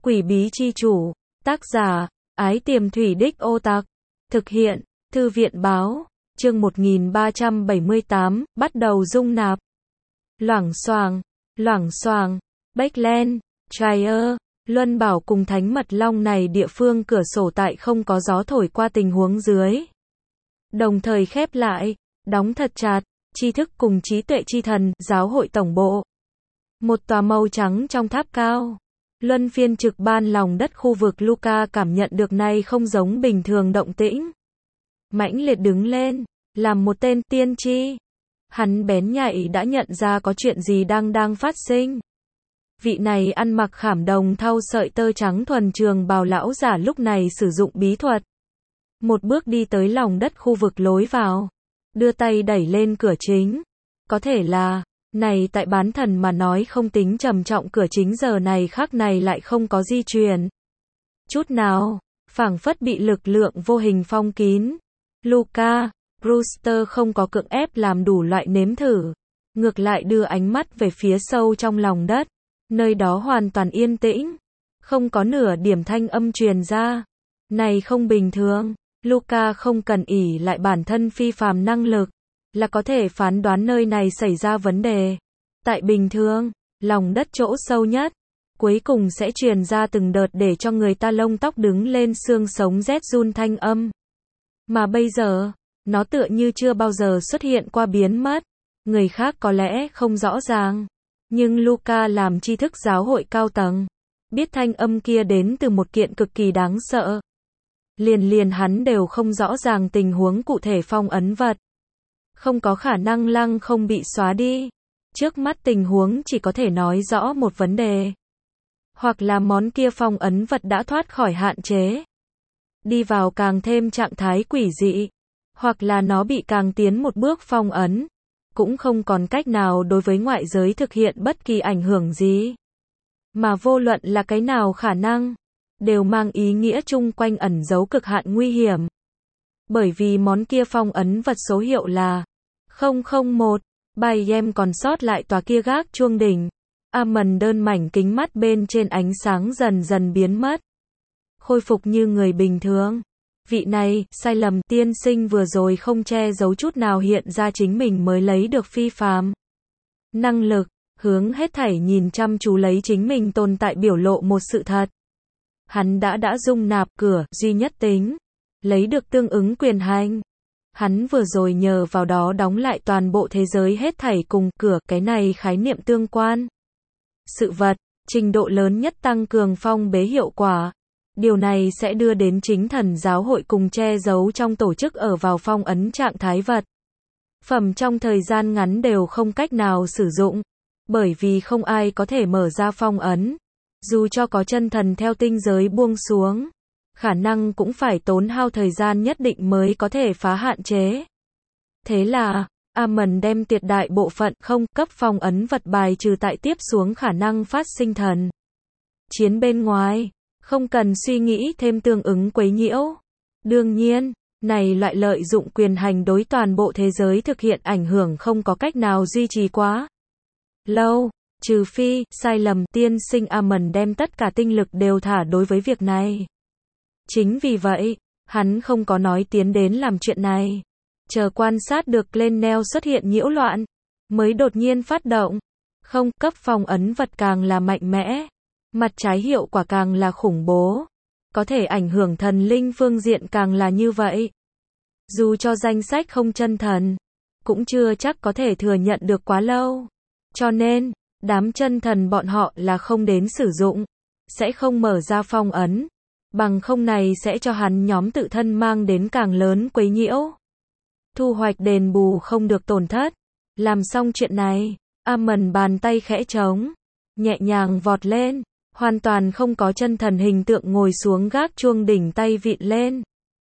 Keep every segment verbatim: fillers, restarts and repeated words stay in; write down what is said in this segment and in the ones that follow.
Quỷ bí chi chủ, tác giả, Ái Tiềm Thủy Đích Ô Tạc, thực hiện, Thư viện báo, chương một nghìn ba trăm bảy mươi tám, bắt đầu dung nạp. Loảng xoảng, loảng xoảng, Backland, Trier, Luân Bảo cùng Thánh Mật Long này địa phương cửa sổ tại không có gió thổi qua tình huống dưới. Đồng thời khép lại, đóng thật chặt, tri thức cùng trí tuệ chi thần, giáo hội tổng bộ. Một tòa màu trắng trong tháp cao. Luân phiên trực ban lòng đất khu vực Luca cảm nhận được nay không giống bình thường động tĩnh. Mãnh liệt đứng lên, làm một tên tiên tri. Hắn bén nhạy đã nhận ra có chuyện gì đang đang phát sinh. Vị này ăn mặc khảm đồng thau sợi tơ trắng thuần trường bào lão giả lúc này sử dụng bí thuật. Một bước đi tới lòng đất khu vực lối vào. Đưa tay đẩy lên cửa chính. Có thể là, này tại bán thần mà nói không tính trầm trọng cửa chính giờ này khắc này lại không có di chuyển. Chút nào, phảng phất bị lực lượng vô hình phong kín. Luca, Brewster không có cưỡng ép làm đủ loại nếm thử. Ngược lại đưa ánh mắt về phía sâu trong lòng đất. Nơi đó hoàn toàn yên tĩnh. Không có nửa điểm thanh âm truyền ra. Này không bình thường. Luca không cần ỷ lại bản thân phi phàm năng lực. Là có thể phán đoán nơi này xảy ra vấn đề. Tại bình thường, lòng đất chỗ sâu nhất. Cuối cùng sẽ truyền ra từng đợt để cho người ta lông tóc đứng lên xương sống rét run thanh âm. Mà bây giờ, nó tựa như chưa bao giờ xuất hiện qua biến mất. Người khác có lẽ không rõ ràng. Nhưng Luca làm tri thức giáo hội cao tầng. Biết thanh âm kia đến từ một kiện cực kỳ đáng sợ. Liền liền hắn đều không rõ ràng tình huống cụ thể phong ấn vật. Không có khả năng lăng không bị xóa đi. Trước mắt tình huống chỉ có thể nói rõ một vấn đề. Hoặc là món kia phong ấn vật đã thoát khỏi hạn chế. Đi vào càng thêm trạng thái quỷ dị. Hoặc là nó bị càng tiến một bước phong ấn. Cũng không còn cách nào đối với ngoại giới thực hiện bất kỳ ảnh hưởng gì. Mà vô luận là cái nào khả năng, đều mang ý nghĩa chung quanh ẩn giấu cực hạn nguy hiểm. Bởi vì món kia phong ấn vật số hiệu là không không một, bài em còn sót lại tòa kia gác chuông đỉnh. Amon đơn mảnh kính mắt bên trên ánh sáng dần dần biến mất. Khôi phục như người bình thường. Vị này, sai lầm, tiên sinh vừa rồi không che giấu chút nào hiện ra chính mình mới lấy được phi phàm năng lực, hướng hết thảy nhìn chăm chú lấy chính mình tồn tại biểu lộ một sự thật. Hắn đã đã dung nạp cửa, duy nhất tính, lấy được tương ứng quyền hành. Hắn vừa rồi nhờ vào đó đóng lại toàn bộ thế giới hết thảy cùng cửa, cái này khái niệm tương quan. Sự vật, trình độ lớn nhất tăng cường phong bế hiệu quả. Điều này sẽ đưa đến chính thần giáo hội cùng che giấu trong tổ chức ở vào phong ấn trạng thái vật. Phẩm trong thời gian ngắn đều không cách nào sử dụng. Bởi vì không ai có thể mở ra phong ấn. Dù cho có chân thần theo tinh giới buông xuống. Khả năng cũng phải tốn hao thời gian nhất định mới có thể phá hạn chế. Thế là, Amon đem tuyệt đại bộ phận không cấp phong ấn vật bài trừ tại tiếp xuống khả năng phát sinh thần chiến bên ngoài. Không cần suy nghĩ thêm tương ứng quấy nhiễu. Đương nhiên, này loại lợi dụng quyền hành đối toàn bộ thế giới thực hiện ảnh hưởng không có cách nào duy trì quá lâu, trừ phi, sai lầm, tiên sinh Amon đem tất cả tinh lực đều thả đối với việc này. Chính vì vậy, hắn không có nói tiến đến làm chuyện này. Chờ quan sát được Glenel xuất hiện nhiễu loạn, mới đột nhiên phát động. Không, cấp phong ấn vật càng là mạnh mẽ. Mặt trái hiệu quả càng là khủng bố. Có thể ảnh hưởng thần linh phương diện càng là như vậy. Dù cho danh sách không chân thần, cũng chưa chắc có thể thừa nhận được quá lâu. Cho nên, đám chân thần bọn họ là không đến sử dụng. Sẽ không mở ra phong ấn. Bằng không này sẽ cho hắn nhóm tự thân mang đến càng lớn quấy nhiễu. Thu hoạch đền bù không được tổn thất. Làm xong chuyện này, Amon bàn tay khẽ trống. Nhẹ nhàng vọt lên. Hoàn toàn không có chân thần hình tượng ngồi xuống gác chuông đỉnh tay vịn lên.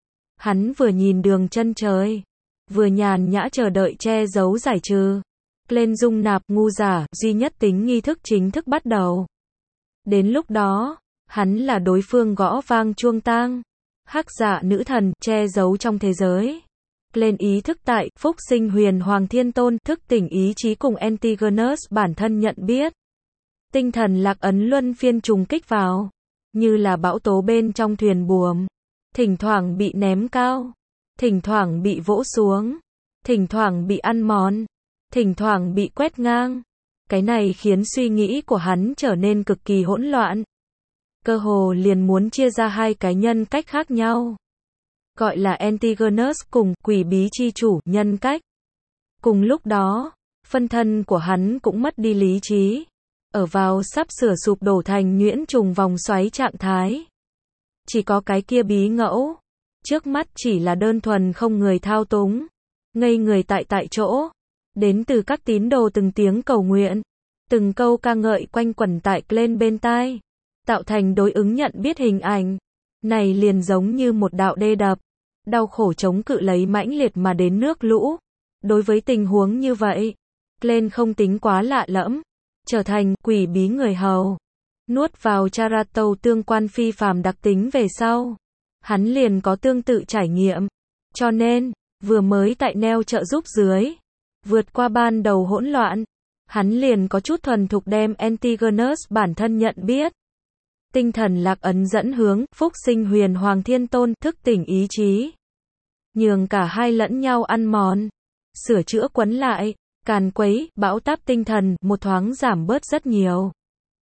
Hắn vừa nhìn đường chân trời. Vừa nhàn nhã chờ đợi che giấu giải trừ. Lên dung nạp ngu giả, duy nhất tính nghi thức chính thức bắt đầu. Đến lúc đó, hắn là đối phương gõ vang chuông tang. Hắc dạ nữ thần, che giấu trong thế giới. Lên ý thức tại, phúc sinh huyền hoàng thiên tôn, thức tỉnh ý chí cùng Antigonus bản thân nhận biết. Tinh thần lạc ấn luân phiên trùng kích vào. như là bão tố bên trong thuyền buồm, thỉnh thoảng bị ném cao, thỉnh thoảng bị vỗ xuống, thỉnh thoảng bị ăn mòn, thỉnh thoảng bị quét ngang. Cái này khiến suy nghĩ của hắn trở nên cực kỳ hỗn loạn. Cơ hồ liền muốn chia ra hai cái nhân cách khác nhau. Gọi là Antigonus cùng quỷ bí chi chủ nhân cách. Cùng lúc đó, phân thân của hắn cũng mất đi lý trí. Ở vào sắp sửa sụp đổ thành nhuyễn trùng vòng xoáy trạng thái. Chỉ có cái kia bí ngẫu. Trước mắt chỉ là đơn thuần không người thao túng. Ngây người tại tại chỗ. Đến từ các tín đồ từng tiếng cầu nguyện. Từng câu ca ngợi quanh quẩn tại lên bên tai. Tạo thành đối ứng nhận biết hình ảnh. Này liền giống như một đạo đê đập. Đau khổ chống cự lấy mãnh liệt mà đến nước lũ. Đối với tình huống như vậy, Glenn không tính quá lạ lẫm. Trở thành quỷ bí người hầu. Nuốt vào Charato tương quan phi phàm đặc tính về sau. Hắn liền có tương tự trải nghiệm. Cho nên, vừa mới tại neo trợ giúp dưới. Vượt qua ban đầu hỗn loạn. Hắn liền có chút thuần thục đem Antigonus bản thân nhận biết. Tinh thần lạc ấn dẫn hướng, phúc sinh huyền hoàng thiên tôn, thức tỉnh ý chí. Nhường cả hai lẫn nhau ăn mòn. Sửa chữa quấn lại, càn quấy, bão táp tinh thần, một thoáng giảm bớt rất nhiều.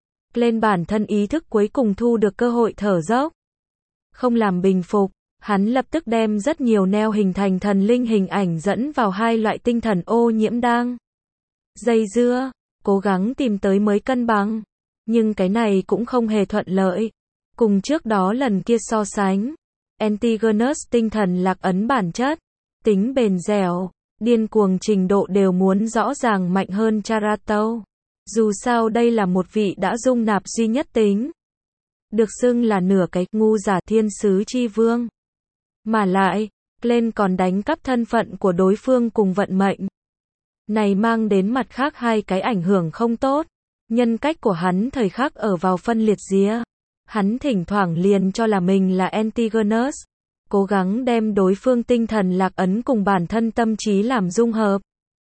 Lên bản thân ý thức cuối cùng thu được cơ hội thở dốc. Không làm bình phục, hắn lập tức đem rất nhiều neo hình thành thần linh hình ảnh dẫn vào hai loại tinh thần ô nhiễm đang dây dưa, cố gắng tìm tới mới cân bằng. Nhưng cái này cũng không hề thuận lợi. Cùng trước đó lần kia so sánh, Antigonus tinh thần lạc ấn bản chất, tính bền dẻo, điên cuồng trình độ đều muốn rõ ràng mạnh hơn Charato. Dù sao đây là một vị đã dung nạp duy nhất tính. Được xưng là nửa cái ngu giả thiên sứ chi vương. Mà lại, Glenn còn đánh cắp thân phận của đối phương cùng vận mệnh. Này mang đến mặt khác hai cái ảnh hưởng không tốt. Nhân cách của hắn thời khắc ở vào phân liệt rìa. Hắn thỉnh thoảng liền cho là mình là Antigonus. Cố gắng đem đối phương tinh thần lạc ấn cùng bản thân tâm trí làm dung hợp.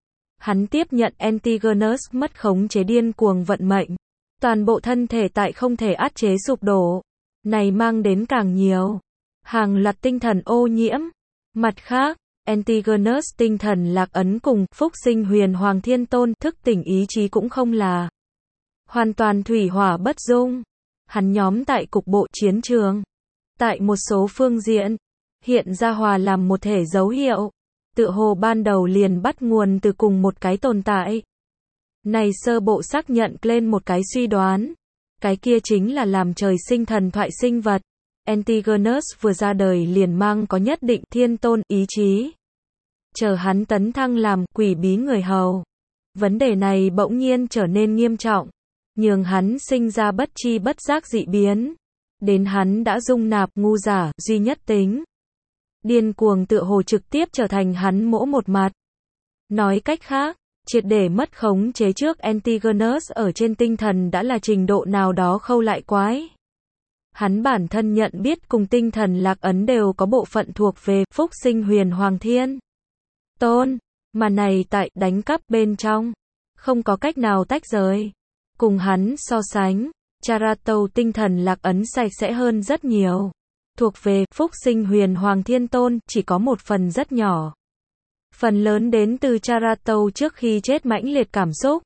Hắn tiếp nhận Antigonus mất khống chế điên cuồng vận mệnh. Toàn bộ thân thể tại không thể át chế sụp đổ. Này mang đến càng nhiều. Hàng loạt tinh thần ô nhiễm. Mặt khác, Antigonus tinh thần lạc ấn cùng phúc sinh huyền hoàng thiên tôn thức tỉnh ý chí cũng không là hoàn toàn thủy hỏa bất dung. Hắn nhóm tại cục bộ chiến trường. Tại một số phương diện, hiện ra hòa làm một thể dấu hiệu. Tựa hồ ban đầu liền bắt nguồn từ cùng một cái tồn tại. Này sơ bộ xác nhận lên một cái suy đoán. Cái kia chính là làm trời sinh thần thoại sinh vật. Antigonus vừa ra đời liền mang có nhất định thiên tôn ý chí. Chờ hắn tấn thăng làm quỷ bí người hầu. Vấn đề này bỗng nhiên trở nên nghiêm trọng. Nhường hắn sinh ra bất chi bất giác dị biến. Đến hắn đã dung nạp ngu giả, duy nhất tính. Điên cuồng tựa hồ trực tiếp trở thành hắn mỗ một mặt. Nói cách khác, triệt để mất khống chế trước Antigonus ở trên tinh thần đã là trình độ nào đó khâu lại quái. Hắn bản thân nhận biết cùng tinh thần lạc ấn đều có bộ phận thuộc về phúc sinh huyền hoàng thiên tôn, mà này tại đánh cắp bên trong, không có cách nào tách rời. Cùng hắn so sánh, Charato tinh thần lạc ấn sạch sẽ hơn rất nhiều. Thuộc về phúc sinh huyền hoàng thiên tôn chỉ có một phần rất nhỏ. Phần lớn đến từ Charato trước khi chết mãnh liệt cảm xúc.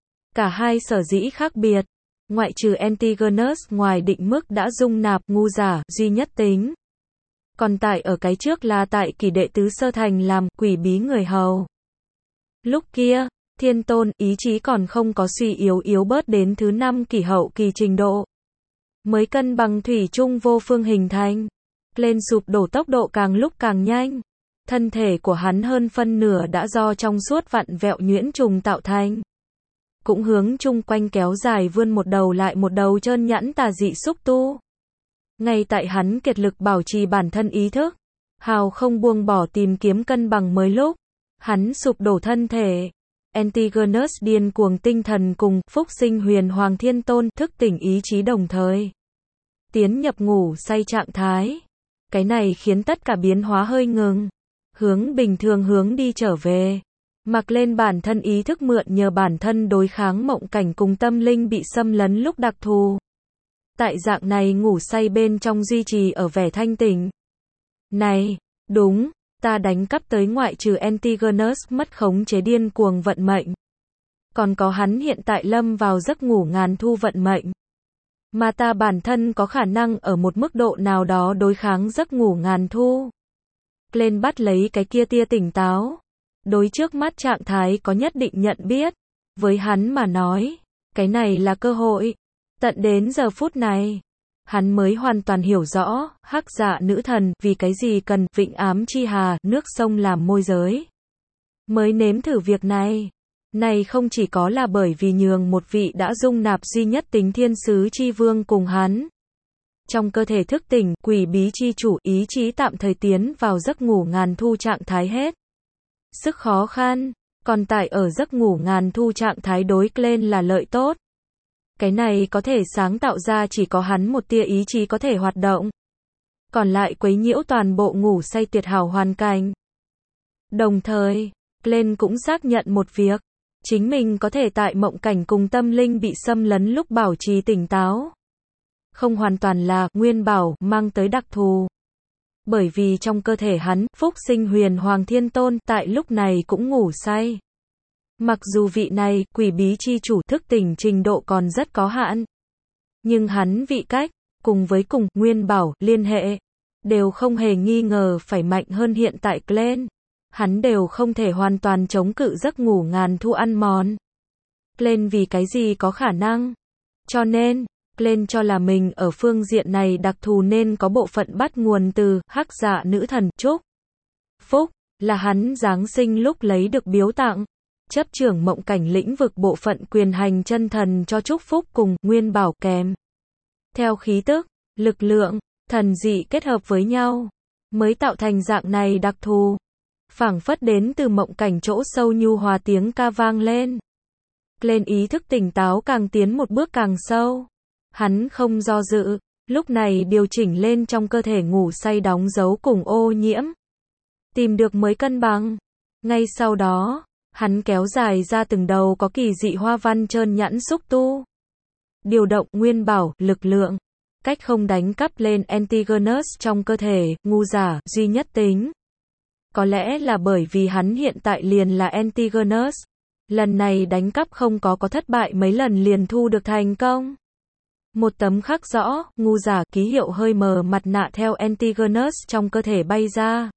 Cả hai sở dĩ khác biệt. Ngoại trừ Antigonus ngoài định mức đã dung nạp ngu giả duy nhất tính. Còn tại ở cái trước là tại kỳ đệ tứ sơ thành làm quỷ bí người hầu. Lúc kia, thiên tôn ý chí còn không có suy yếu yếu bớt đến thứ năm kỳ hậu kỳ trình độ. Mới cân bằng thủy chung vô phương hình thành. Lên sụp đổ tốc độ càng lúc càng nhanh. Thân thể của hắn hơn phân nửa đã do trong suốt vặn vẹo nhuyễn trùng tạo thành. Cũng hướng chung quanh kéo dài vươn một đầu lại một đầu trơn nhẵn tà dị xúc tu. Ngay tại hắn kiệt lực bảo trì bản thân ý thức, hào không buông bỏ tìm kiếm cân bằng mới lúc, hắn sụp đổ thân thể. Antigonus điên cuồng tinh thần cùng phúc sinh huyền hoàng thiên tôn thức tỉnh ý chí đồng thời. Tiến nhập ngủ say trạng thái. Cái này khiến tất cả biến hóa hơi ngừng. Hướng bình thường hướng đi trở về. Mặc lên bản thân ý thức mượn nhờ bản thân đối kháng mộng cảnh cùng tâm linh bị xâm lấn lúc đặc thù. Tại dạng này ngủ say bên trong duy trì ở vẻ thanh tỉnh. Này, đúng, ta đánh cắp tới ngoại trừ Antigonus mất khống chế điên cuồng vận mệnh. Còn có hắn hiện tại lâm vào giấc ngủ ngàn thu vận mệnh. Mà ta bản thân có khả năng ở một mức độ nào đó đối kháng giấc ngủ ngàn thu. Glenn bắt lấy cái kia tia tỉnh táo. Đối trước mắt trạng thái có nhất định nhận biết. Với hắn mà nói, cái này là cơ hội. Tận đến giờ phút này, hắn mới hoàn toàn hiểu rõ, hắc dạ nữ thần, vì cái gì cần vịnh ám chi hà, nước sông làm môi giới. Mới nếm thử việc này. Này không chỉ có là bởi vì nhường một vị đã dung nạp duy nhất tính thiên sứ chi vương cùng hắn. Trong cơ thể thức tỉnh, quỷ bí chi chủ ý chí tạm thời tiến vào giấc ngủ ngàn thu trạng thái hết. Sức khó khăn, còn tại ở giấc ngủ ngàn thu trạng thái đối lên là lợi tốt. Cái này có thể sáng tạo ra chỉ có hắn một tia ý chí có thể hoạt động. Còn lại quấy nhiễu toàn bộ ngủ say tuyệt hảo hoàn cảnh. Đồng thời, Glenn cũng xác nhận một việc. Chính mình có thể tại mộng cảnh cùng tâm linh bị xâm lấn lúc bảo trì tỉnh táo. Không hoàn toàn là nguyên bảo mang tới đặc thù. Bởi vì trong cơ thể hắn, phúc sinh huyền hoàng thiên tôn tại lúc này cũng ngủ say. Mặc dù vị này, quỷ bí chi chủ thức tỉnh trình độ còn rất có hạn. Nhưng hắn vị cách, cùng với cùng nguyên bảo liên hệ, đều không hề nghi ngờ phải mạnh hơn hiện tại Glenn. Hắn đều không thể hoàn toàn chống cự giấc ngủ ngàn thu ăn mòn. Glenn vì cái gì có khả năng. Cho nên, Glenn cho là mình ở phương diện này đặc thù nên có bộ phận bắt nguồn từ hắc dạ nữ thần chúc phúc, là hắn Giáng sinh lúc lấy được biếu tặng. Chấp trưởng mộng cảnh lĩnh vực bộ phận quyền hành chân thần cho chúc phúc cùng nguyên bảo kèm. Theo khí tức, lực lượng, thần dị kết hợp với nhau, mới tạo thành dạng này đặc thù. Phảng phất đến từ mộng cảnh chỗ sâu nhu hòa tiếng ca vang lên. Lên ý thức tỉnh táo càng tiến một bước càng sâu. Hắn không do dự, lúc này điều chỉnh lên trong cơ thể ngủ say đóng dấu cùng ô nhiễm. Tìm được mới cân bằng. Ngay sau đó, hắn kéo dài ra từng đầu có kỳ dị hoa văn trơn nhẵn xúc tu. Điều động nguyên bảo, lực lượng. Cách không đánh cắp lên Antigonus trong cơ thể, ngu giả, duy nhất tính. Có lẽ là bởi vì hắn hiện tại liền là Antigonus. Lần này đánh cắp không có có thất bại mấy lần liền thu được thành công. Một tấm khắc rõ, ngu giả, ký hiệu hơi mờ mặt nạ theo Antigonus trong cơ thể bay ra.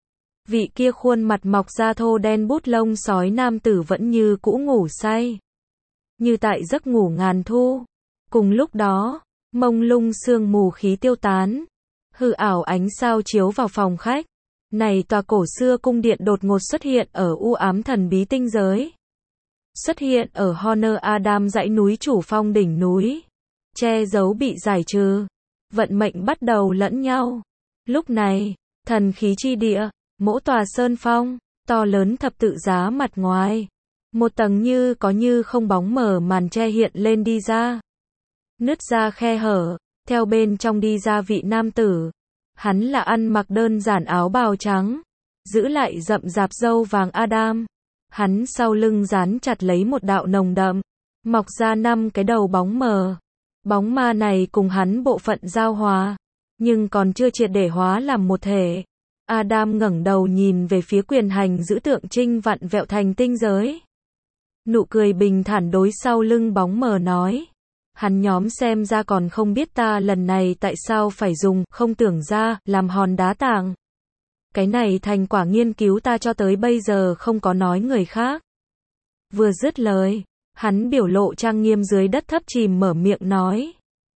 Vị kia khuôn mặt mọc da thô đen bút lông sói nam tử vẫn như cũ ngủ say. Như tại giấc ngủ ngàn thu. Cùng lúc đó, mông lung sương mù khí tiêu tán. Hư ảo ánh sao chiếu vào phòng khách. Này tòa cổ xưa cung điện đột ngột xuất hiện ở u ám thần bí tinh giới. Xuất hiện ở Honor Adam dãy núi chủ phong đỉnh núi. Che giấu bị giải trừ. Vận mệnh bắt đầu lẫn nhau. Lúc này, thần khí chi địa, mỗi tòa sơn phong, to lớn thập tự giá mặt ngoài. Một tầng như có như không bóng mờ màn che hiện lên đi ra. Nứt ra khe hở, theo bên trong đi ra vị nam tử. Hắn là ăn mặc đơn giản áo bào trắng, giữ lại rậm rạp râu vàng Adam. Hắn sau lưng dán chặt lấy một đạo nồng đậm, mọc ra năm cái đầu bóng mờ. Bóng ma này cùng hắn bộ phận giao hòa, nhưng còn chưa triệt để hóa làm một thể. Adam ngẩng đầu nhìn về phía quyền hành giữ tượng trinh vặn vẹo thành tinh giới. Nụ cười bình thản đối sau lưng bóng mờ nói. Hắn nhóm xem ra còn không biết ta lần này tại sao phải dùng, không tưởng ra, làm hòn đá tảng. Cái này thành quả nghiên cứu ta cho tới bây giờ không có nói người khác. Vừa dứt lời, hắn biểu lộ trang nghiêm dưới đất thấp chìm mở miệng nói.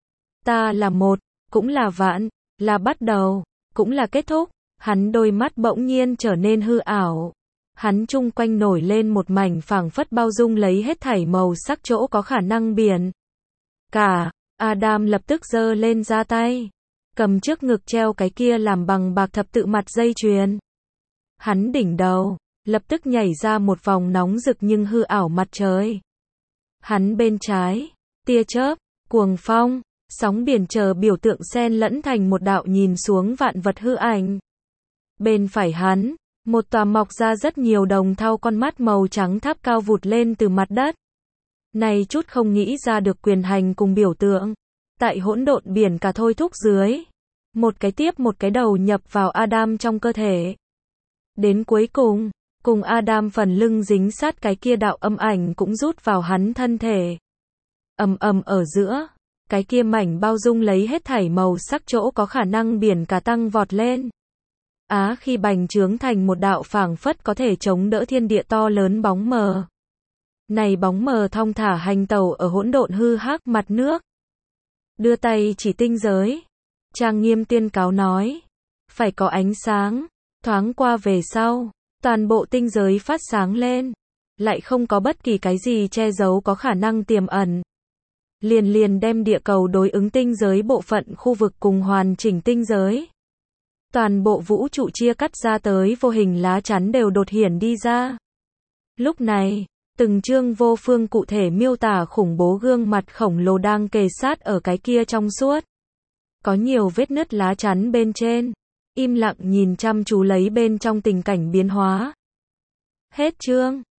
Ta là một, cũng là vạn, là bắt đầu, cũng là kết thúc. Hắn đôi mắt bỗng nhiên trở nên hư ảo. Hắn chung quanh nổi lên một mảnh phảng phất bao dung lấy hết thảy màu sắc chỗ có khả năng biển. Cả, Adam lập tức giơ lên ra tay. Cầm trước ngực treo cái kia làm bằng bạc thập tự mặt dây chuyền. Hắn đỉnh đầu, lập tức nhảy ra một vòng nóng rực nhưng hư ảo mặt trời. Hắn bên trái, tia chớp, cuồng phong, sóng biển chờ biểu tượng xen lẫn thành một đạo nhìn xuống vạn vật hư ảnh. Bên phải hắn, một tòa mọc ra rất nhiều đồng thau con mắt màu trắng tháp cao vụt lên từ mặt đất. Này chút không nghĩ ra được quyền hành cùng biểu tượng. Tại hỗn độn biển cả thôi thúc dưới, một cái tiếp một cái đầu nhập vào Adam trong cơ thể. Đến cuối cùng, cùng Adam phần lưng dính sát cái kia đạo âm ảnh cũng rút vào hắn thân thể. Ầm ầm ở giữa, cái kia mảnh bao dung lấy hết thảy màu sắc chỗ có khả năng biển cả tăng vọt lên. Á khi bành trướng thành một đạo phảng phất có thể chống đỡ thiên địa to lớn bóng mờ. Này bóng mờ thong thả hành tẩu ở hỗn độn hư hắc mặt nước. Đưa tay chỉ tinh giới. Trang nghiêm tuyên cáo nói. Phải có ánh sáng. Thoáng qua về sau. Toàn bộ tinh giới phát sáng lên. Lại không có bất kỳ cái gì che giấu có khả năng tiềm ẩn. Liền liền đem địa cầu đối ứng tinh giới bộ phận khu vực cùng hoàn chỉnh tinh giới. Toàn bộ vũ trụ chia cắt ra tới vô hình lá chắn đều đột hiển đi ra. Lúc này, từng chương vô phương cụ thể miêu tả khủng bố gương mặt khổng lồ đang kề sát ở cái kia trong suốt. Có nhiều vết nứt lá chắn bên trên. Im lặng nhìn chăm chú lấy bên trong tình cảnh biến hóa. Hết chương.